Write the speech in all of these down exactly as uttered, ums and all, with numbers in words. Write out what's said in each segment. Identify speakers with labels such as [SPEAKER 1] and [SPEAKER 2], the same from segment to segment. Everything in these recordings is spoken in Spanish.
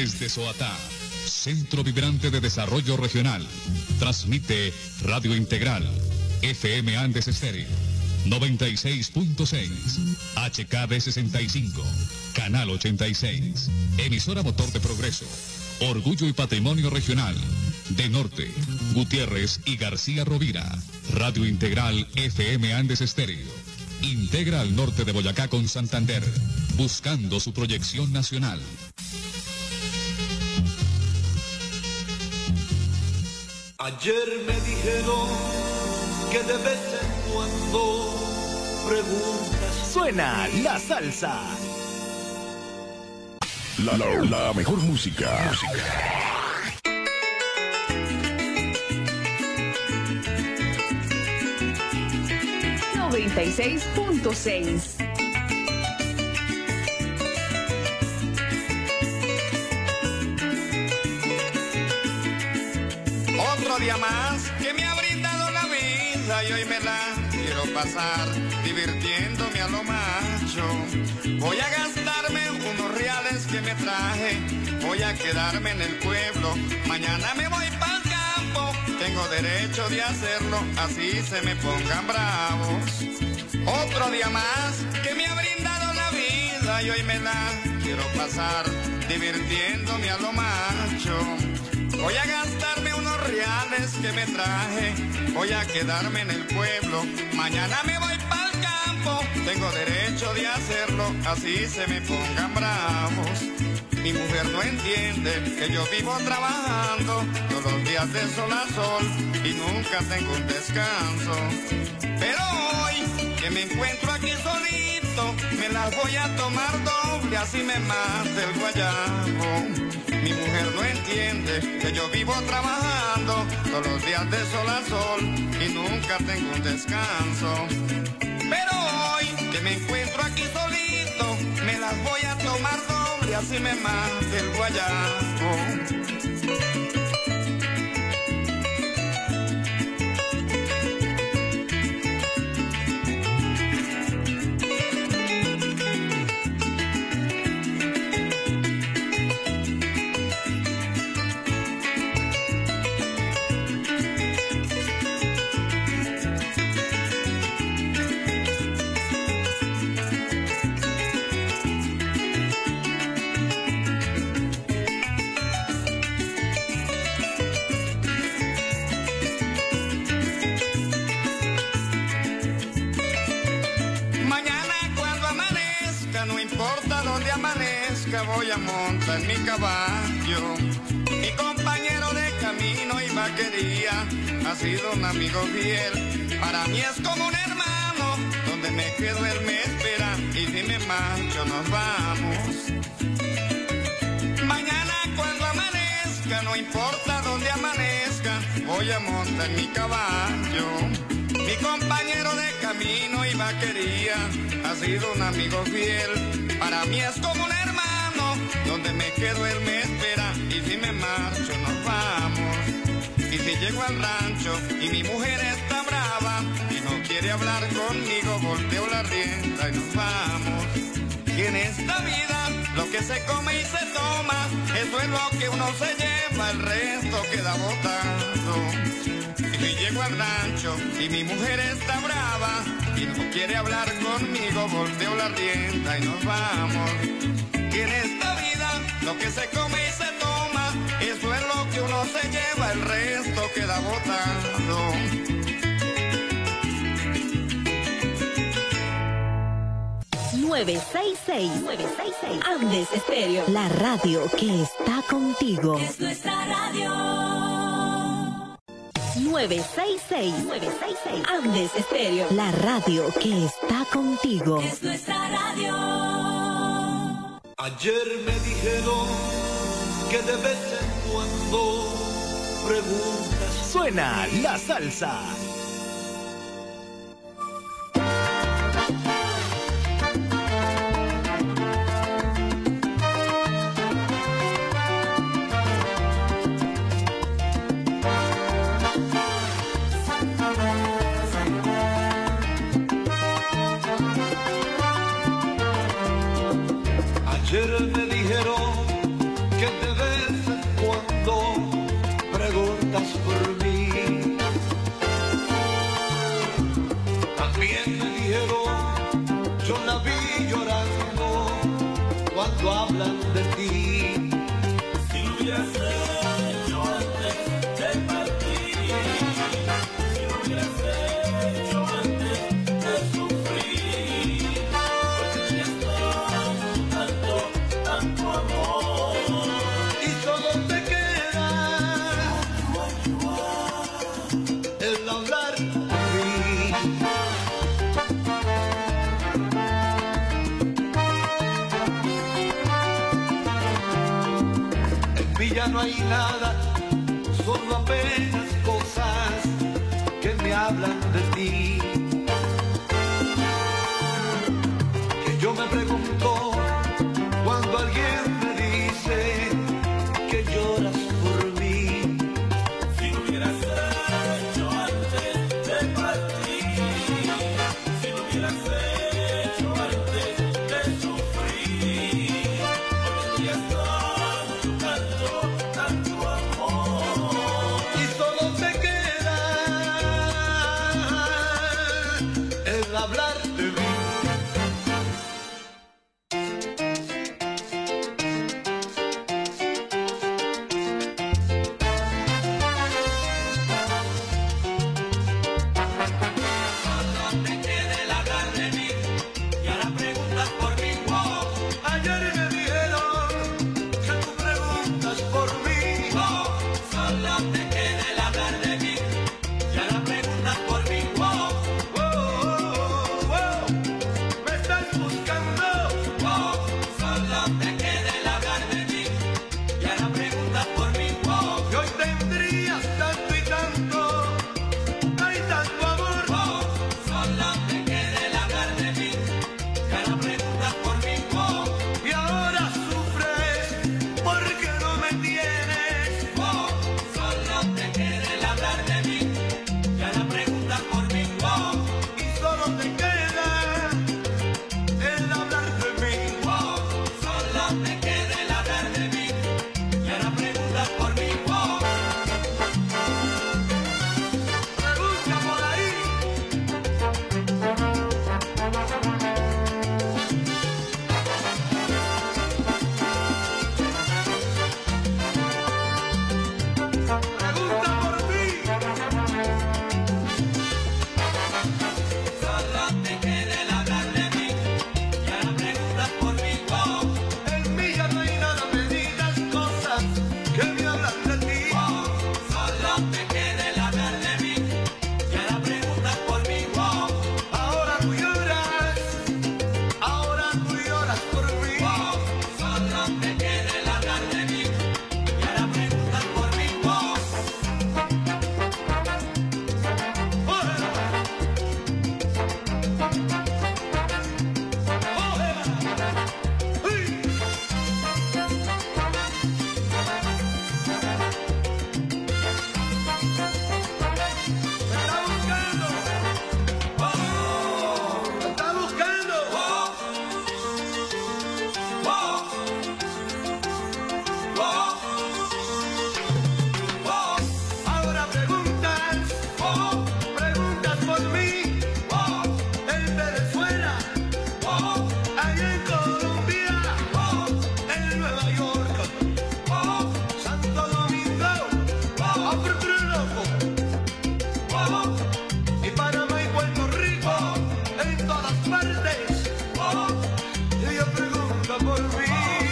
[SPEAKER 1] Desde Soatá, Centro Vibrante de Desarrollo Regional, transmite Radio Integral, F M Andes Estéreo, noventa y seis punto seis, H K D sesenta y cinco, Canal ochenta y seis, emisora motor de progreso, orgullo y patrimonio regional, de Norte, Gutiérrez y García Rovira, Radio Integral F M Andes Estéreo, integra al norte de Boyacá con Santander, buscando su proyección nacional.
[SPEAKER 2] Ayer me dijeron que de vez en cuando preguntas.
[SPEAKER 3] Suena la salsa.
[SPEAKER 4] La, la, la mejor música. música.
[SPEAKER 5] noventa y seis punto seis.
[SPEAKER 6] Otro día más que me ha brindado la vida y hoy me la quiero pasar divirtiéndome a lo macho. Voy a gastarme unos reales que me traje, voy a quedarme en el pueblo, mañana me voy para el campo, tengo derecho de hacerlo, así se me pongan bravos. Otro día más que me ha brindado la vida y hoy me la quiero pasar divirtiéndome a lo macho. Voy a gastarme unos reales que me traje, voy a quedarme en el pueblo, mañana me voy para el campo, tengo derecho de hacerlo, así se me pongan bravos. Mi mujer no entiende que yo vivo trabajando todos los días de sol a sol y nunca tengo un descanso. Pero hoy que me encuentro aquí solito, me las voy a tomar doble, así me mate el guayabo. Mi mujer no entiende que yo vivo trabajando todos los días de sol a sol y nunca tengo un descanso. Pero hoy que me encuentro aquí solito, me las voy a tomar doble, así me mate el guayabo. Voy a montar en mi caballo, mi compañero de camino y vaquería ha sido un amigo fiel, para mí es como un hermano, donde me quedo él me espera y si me marcho nos vamos. Mañana cuando amanezca, no importa dónde amanezca, voy a montar en mi caballo, mi compañero de camino y vaquería ha sido un amigo fiel, para mí es como un hermano, donde me quedo él me espera y si me marcho nos vamos. Y si llego al rancho y mi mujer está brava y no quiere hablar conmigo, volteo la rienda y nos vamos. Y en esta vida lo que se come y se toma, eso es lo que uno se lleva, el resto queda botado. Y si llego al rancho y mi mujer está brava y no quiere hablar conmigo, volteo la rienda y nos vamos. Y en esta vida lo que se come y se toma, eso es lo que uno se lleva, el resto queda botado.
[SPEAKER 7] nueve seis seis, nueve seis seis Andes Estéreo, la radio que está contigo.
[SPEAKER 8] Es nuestra radio.
[SPEAKER 7] nueve seis seis, nueve seis seis Andes Estéreo, la radio que está contigo.
[SPEAKER 8] Es nuestra radio.
[SPEAKER 2] Ayer me dijeron que de vez en cuando preguntas.
[SPEAKER 3] Suena la salsa.
[SPEAKER 2] Ayer me dijeron que de También me dijeron, yo la vi llorando cuando hablan de ti. Si lo hubieras hecho antes de partir, si lo hubieras hecho antes de sufrir, porque tenías tanto, tanto amor y solo te queda el hablar de mí. En Villa no hay nada, solo apenas cosas que me hablan de ti. Que yo me pregunto cuando alguien me dice que lloras por mí. Si lo hubieras hecho antes de partir, si lo hubieras hecho antes de sufrir, porque tenías tanto, tanto, tanto amor y solo te queda el hablar de mí. Ayer me dijeron que tú preguntas por mí.
[SPEAKER 9] Oh, solo te queda el hablar de mí y ahora preguntas por mí. Oh,
[SPEAKER 2] Oh, oh, oh, oh, me estás buscando.
[SPEAKER 9] oh, solo te queda el hablar de mí y ahora preguntas por mí. Oh,
[SPEAKER 2] Y hoy tendrías tanto y tanto, hay tanto amor.
[SPEAKER 9] oh, solo te queda el hablar de mí y ahora preguntas por mí. Oh,
[SPEAKER 2] Y ahora sufres porque no me tienes.
[SPEAKER 9] oh, solo te queda el hablar de mí y ahora preguntas por mí. Oh,
[SPEAKER 2] Y solo te queda el hablar de mí.
[SPEAKER 9] oh, solo te queda el hablar de mí y ahora preguntas por mí. Oh,
[SPEAKER 2] Pregunta por ahí. Pregunta por mí.
[SPEAKER 9] solo te queda el hablar de mí y ahora preguntas por mí. Oh,
[SPEAKER 2] En mí ya no hay nada, me digas cosas que me hablan de ti.
[SPEAKER 9] oh, solo te queda el hablar de mí y ahora preguntas por mí. Oh,
[SPEAKER 2] Ahora tú lloras, ahora tú lloras por mí.
[SPEAKER 9] oh, solo te queda el hablar de mí y ahora preguntas por mí. Oh,
[SPEAKER 2] Ójela. Ójela. ¡Uy! Me está buscando.
[SPEAKER 9] oh,
[SPEAKER 2] Me está buscando.
[SPEAKER 9] oh, oh, oh, oh,
[SPEAKER 2] Ahora preguntas,
[SPEAKER 9] oh,
[SPEAKER 2] preguntas por mí.
[SPEAKER 9] oh,
[SPEAKER 2] En Venezuela,
[SPEAKER 9] oh,
[SPEAKER 2] allá en Colombia,
[SPEAKER 9] oh,
[SPEAKER 2] en Nueva York,
[SPEAKER 9] oh,
[SPEAKER 2] Santo Domingo,
[SPEAKER 9] oh,
[SPEAKER 2] Puerto Rico,
[SPEAKER 9] oh,
[SPEAKER 2] y Panamá y Puerto Rico, en todas partes.
[SPEAKER 9] oh.
[SPEAKER 2] Y ella pregunta por mí.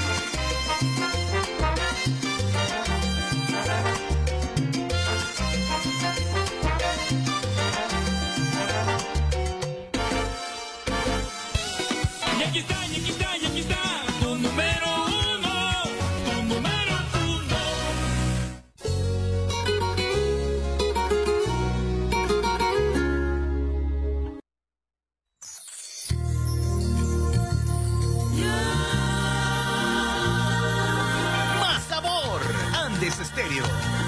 [SPEAKER 10] Y aquí está, y aquí está, y aquí está, tu número uno, tu número uno.
[SPEAKER 3] Más sabor. Andes Estéreo.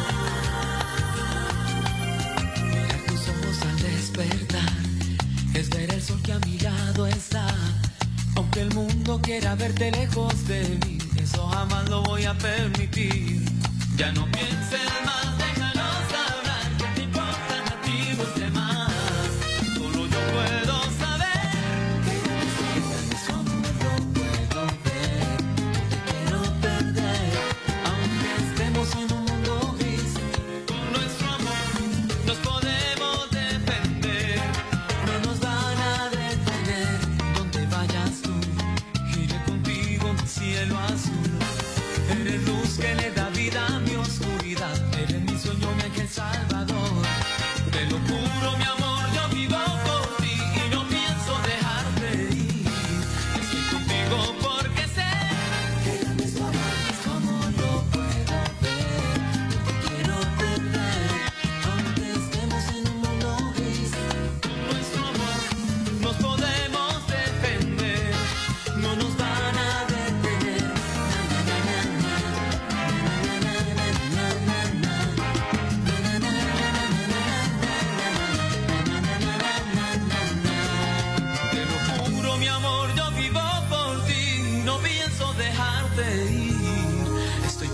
[SPEAKER 11] Mirar tus ojos al despertar, es ver el sol que a mi lado está. Aunque el mundo quiera verte lejos de mí, eso jamás lo voy a permitir. Ya no pienses más, déjalos hablar, que te importan a ti los demás. Solo yo puedo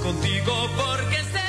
[SPEAKER 11] contigo porque sé.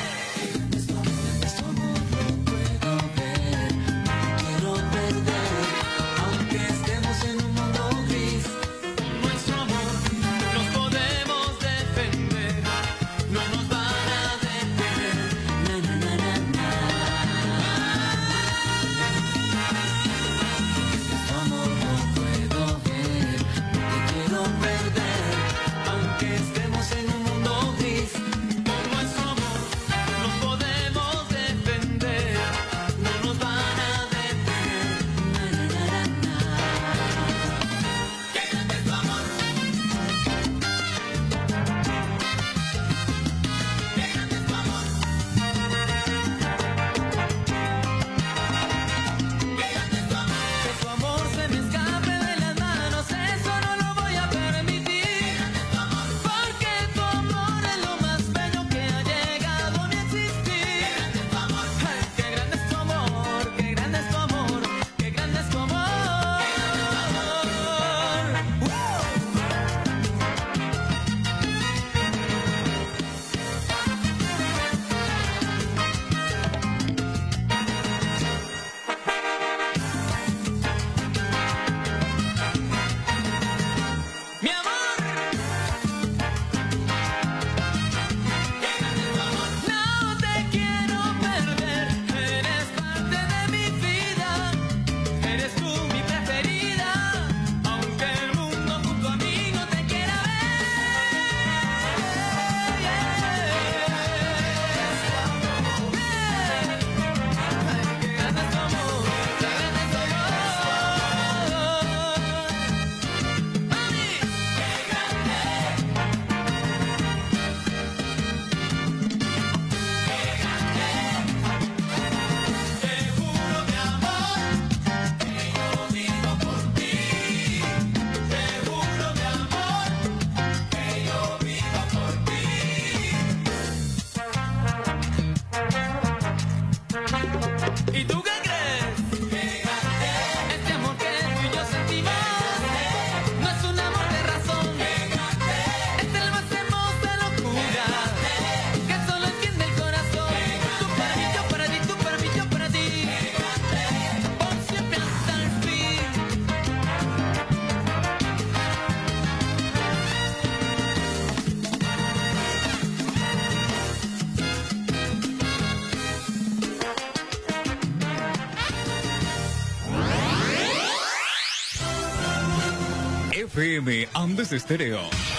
[SPEAKER 1] F M Andes Estéreo.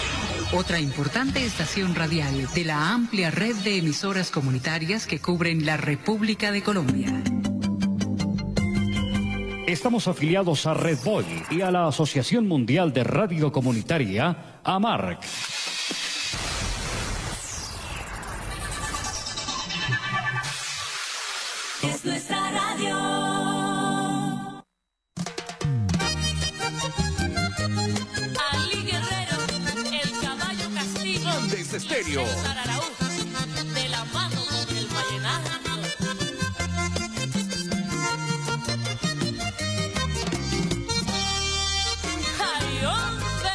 [SPEAKER 12] Otra importante estación radial de la amplia red de emisoras comunitarias que cubren la República de Colombia.
[SPEAKER 13] Estamos afiliados a Red Boy y a la Asociación Mundial de Radio Comunitaria, AMARC.
[SPEAKER 8] Es nuestra radio.
[SPEAKER 14] Ali Guerrero, el caballo Castillo.
[SPEAKER 3] Andes Estéreo.
[SPEAKER 14] De la mano con el vallenato. Ay, hombre.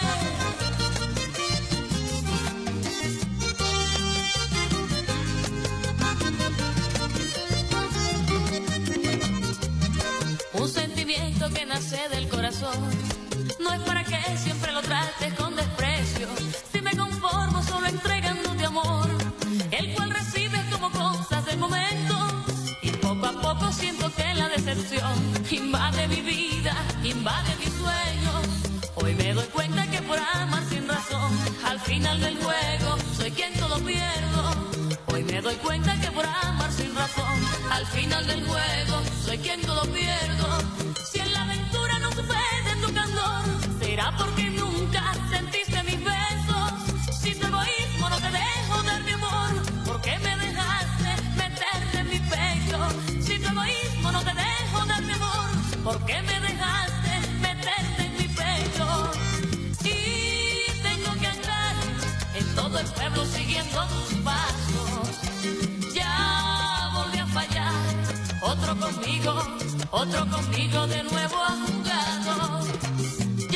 [SPEAKER 14] Un sentimiento que nace del corazón. No es para que siempre lo trates con desprecio. Si me conformo solo entregándote amor, el cual recibes como cosas del momento. Y poco a poco siento que la decepción invade mi vida, invade mis sueños. Hoy me doy cuenta que por amar sin razón, al final del juego soy quien todo pierdo. Hoy me doy cuenta que por amar sin razón, al final del juego soy quien todo pierdo. Si en la aventura no supe de tu candor, será porque nunca sentiste mis besos. Si tu egoísmo no te dejó dar mi amor, ¿por qué me dejaste meterte en mi pecho? Si tu egoísmo no te dejó dar mi amor, ¿por qué me dejaste meterte en mi pecho? Y tengo que andar en todo el pueblo siguiendo tus pasos. Ya volví a fallar, otro conmigo, otro conmigo de nuevo ha jugado.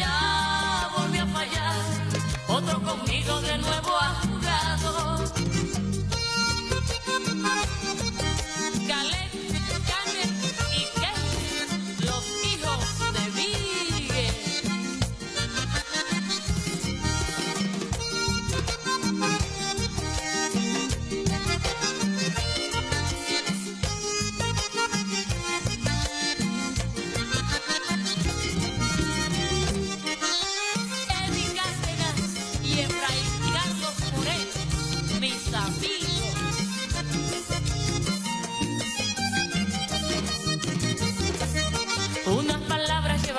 [SPEAKER 14] Ya volví a fallar, otro conmigo de nuevo ha jugado.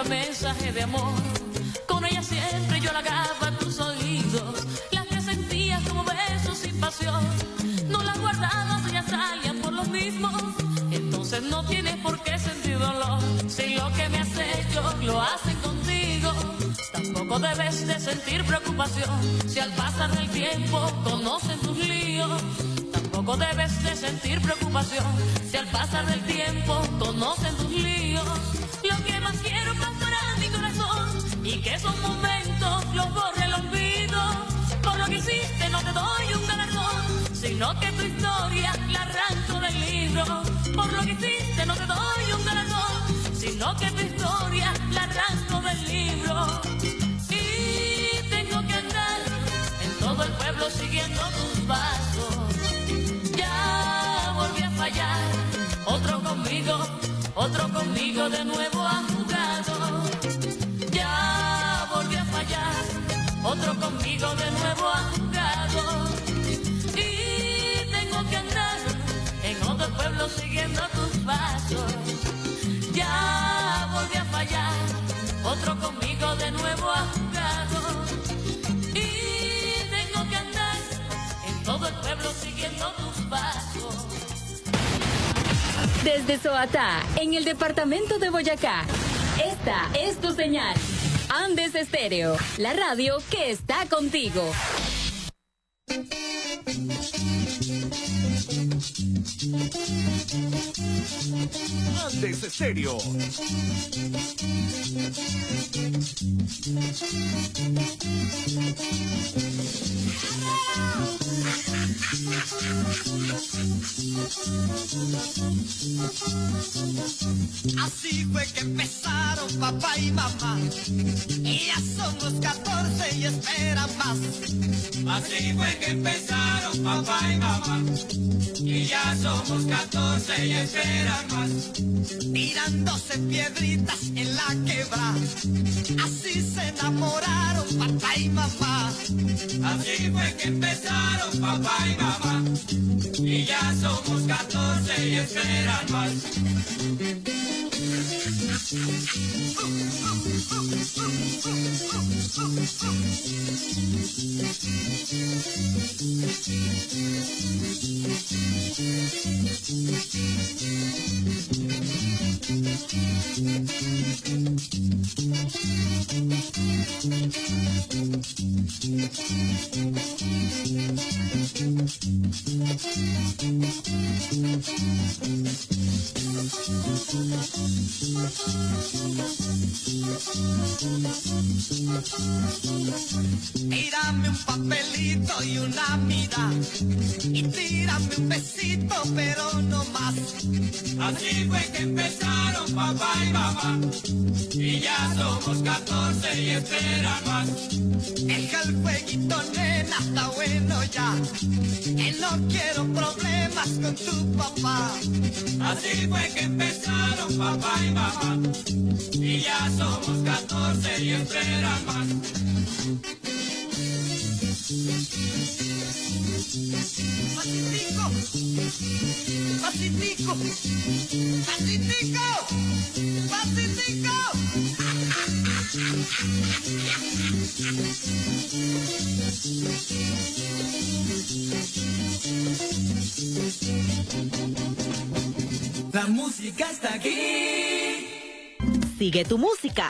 [SPEAKER 14] mensaje de amor. Con ella siempre yo halagaba tus oídos, las que sentías como besos sin pasión. No las guardabas, ya salían por los mismos. Entonces no tienes por qué sentir dolor. Si lo que me has hecho lo hacen contigo, tampoco debes de sentir preocupación. Si al pasar del tiempo conocen tus líos, tampoco debes de sentir preocupación. Si al pasar del tiempo conocen tus líos. Lo que más quiero para mi corazón, y que esos momentos los borre el olvido. Por lo que hiciste no te doy un galardón, sino que tu historia la arranco del libro. Por lo que hiciste no te doy un galardón, sino que tu historia la arranco del libro. Y tengo que andar en todo el pueblo siguiendo tus pasos. Ya volví a fallar, otro conmigo, otro conmigo de nuevo ha jugado. Ya volví a fallar, otro conmigo de nuevo ha jugado. Y tengo que andar en otro pueblo siguiendo tus pasos. Ya volví a fallar, otro conmigo de nuevo ha jugado. Y tengo que andar en todo el pueblo siguiendo tus pasos.
[SPEAKER 5] Desde Soatá, en el departamento de Boyacá, esta es tu señal. Andes Estéreo, la radio que está contigo.
[SPEAKER 3] Andes Estéreo.
[SPEAKER 15] Así fue que empezaron papá y mamá, y ya somos catorce y esperan más.
[SPEAKER 9] Así fue que empezaron papá y mamá, y ya somos catorce y esperan más.
[SPEAKER 15] Tirándose piedritas en la quebrada, así se enamoraron papá y mamá.
[SPEAKER 9] Así fue que empezaron papá y mamá, y ya somos catorce y esperan más.
[SPEAKER 15] Tírame un papelito y una mirada, y tírame un besito, pero no más.
[SPEAKER 9] Así fue que empezaron papá y mamá, y ya somos catorce y esperan más.
[SPEAKER 15] Deja el jueguito, nena, está bueno ya, que no quiero problemas con tu papá.
[SPEAKER 9] Así fue que empezaron papá y mamá, y ya somos catorce y esperan más.
[SPEAKER 15] Pacífico, Pacífico, Pacífico, Pacífico.
[SPEAKER 9] La música está aquí.
[SPEAKER 7] Sigue tu música.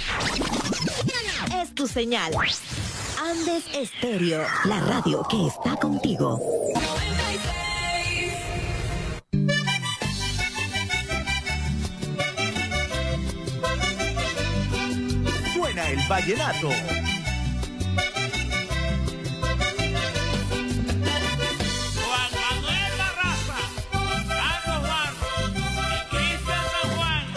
[SPEAKER 7] Es tu señal. Andes Estéreo, la radio que está contigo.
[SPEAKER 3] Suena el vallenato.
[SPEAKER 10] Juan Manuel Barraza, Carlos Barros y Cristian San Juan.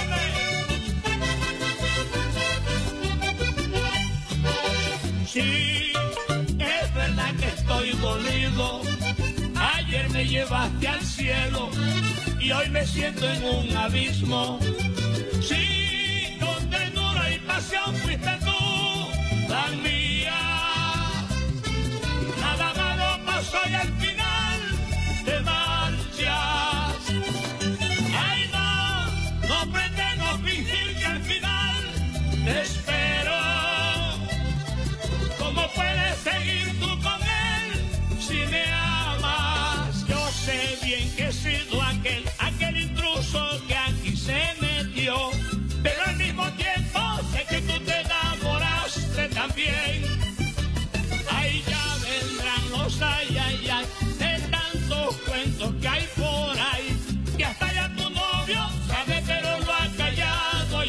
[SPEAKER 10] ¡Ole! Sí, es verdad que estoy dolido. Ayer me llevaste al cielo y hoy me siento en un abismo. Sí, con ternura y pasión fuiste tú, la mía. Nada malo pasó y al final te marchas. Ay no, no pretendo fingir que al final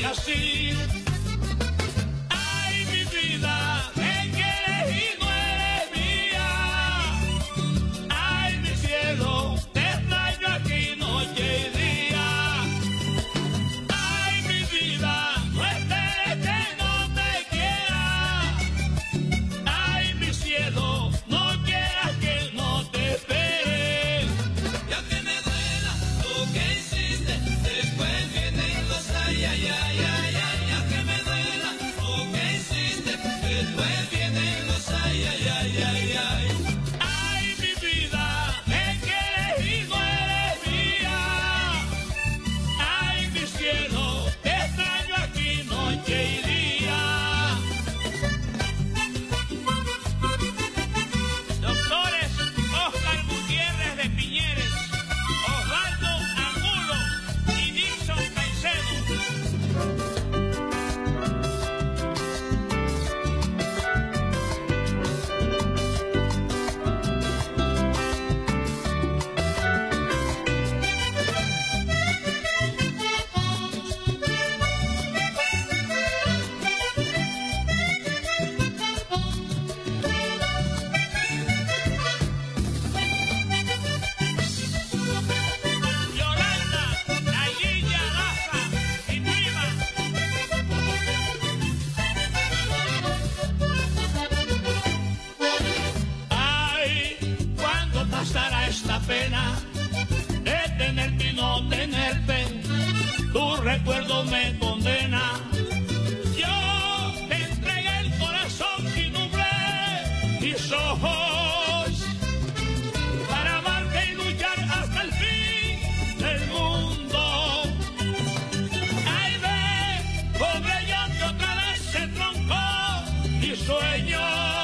[SPEAKER 10] así. Ay, mi vida, me quieres y no eres mía. Ay, mi cielo, te extraño aquí noche y día. Ay, mi vida, no esperes que no te quiera. Ay, mi cielo, no quieras que no te espere.
[SPEAKER 9] Ya que me duela lo que hiciste, después vienen los ay, ay, ay, ay, ay. Ya que me duela lo que hiciste, después vienen los ay, ay, ay, ay, ay.
[SPEAKER 10] Ay, mi vida, me quieres y no eres mía. Ay, mi cielo, te extraño aquí noche y día. Doctores Oscar Gutiérrez de Piñeres, Osvaldo Angulo y Dixon Caicedo. Yolanda, Nayilla Daza, mi prima. Ay, ¿cuándo pasará esta pena de tenerte y no tenerte? Tu recuerdo me condena. Yo te entregué el corazón y nublé mis ojos para amarte y luchar hasta el fin del mundo. Ay, ve, pobre yo que otra vez se troncó mi sueño.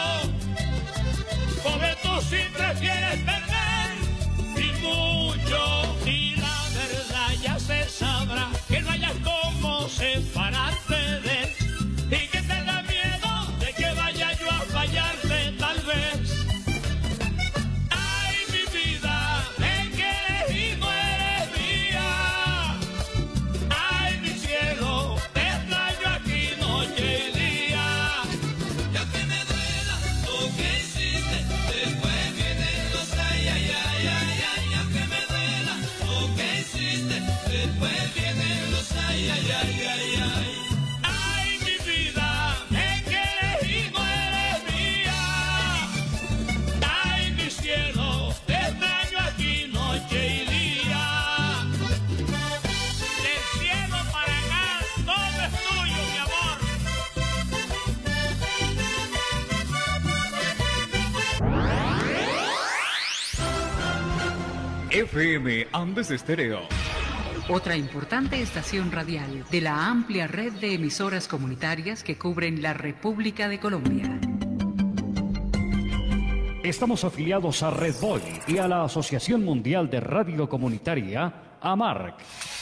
[SPEAKER 10] Pobre tú si prefieres perder y mucho. Y la verdad ya se sabrá que no hayas cómo separarte de él. Y que te da miedo de que vaya yo a fallarte tal vez. Ay, mi vida, me quieres y no eres mía. Ay, mi cielo, te extraño aquí noche y día.
[SPEAKER 9] Ya que me duela lo que hiciste, después vienen los ay, ay, ay, ay, ay. Ya que me duela lo que hiciste, después vienen los ay, ay, ay, ay, ay.
[SPEAKER 10] Ay, mi vida, me quieres y no eres mía. Ay, mi cielo, te extraño aquí noche y día. Del cielo para acá, todo es tuyo, mi amor.
[SPEAKER 13] F M Andes Estéreo.
[SPEAKER 12] Otra importante estación radial de la amplia red de emisoras comunitarias que cubren la República de Colombia.
[SPEAKER 13] Estamos afiliados a Red Boy y a la Asociación Mundial de Radio Comunitaria, AMARC.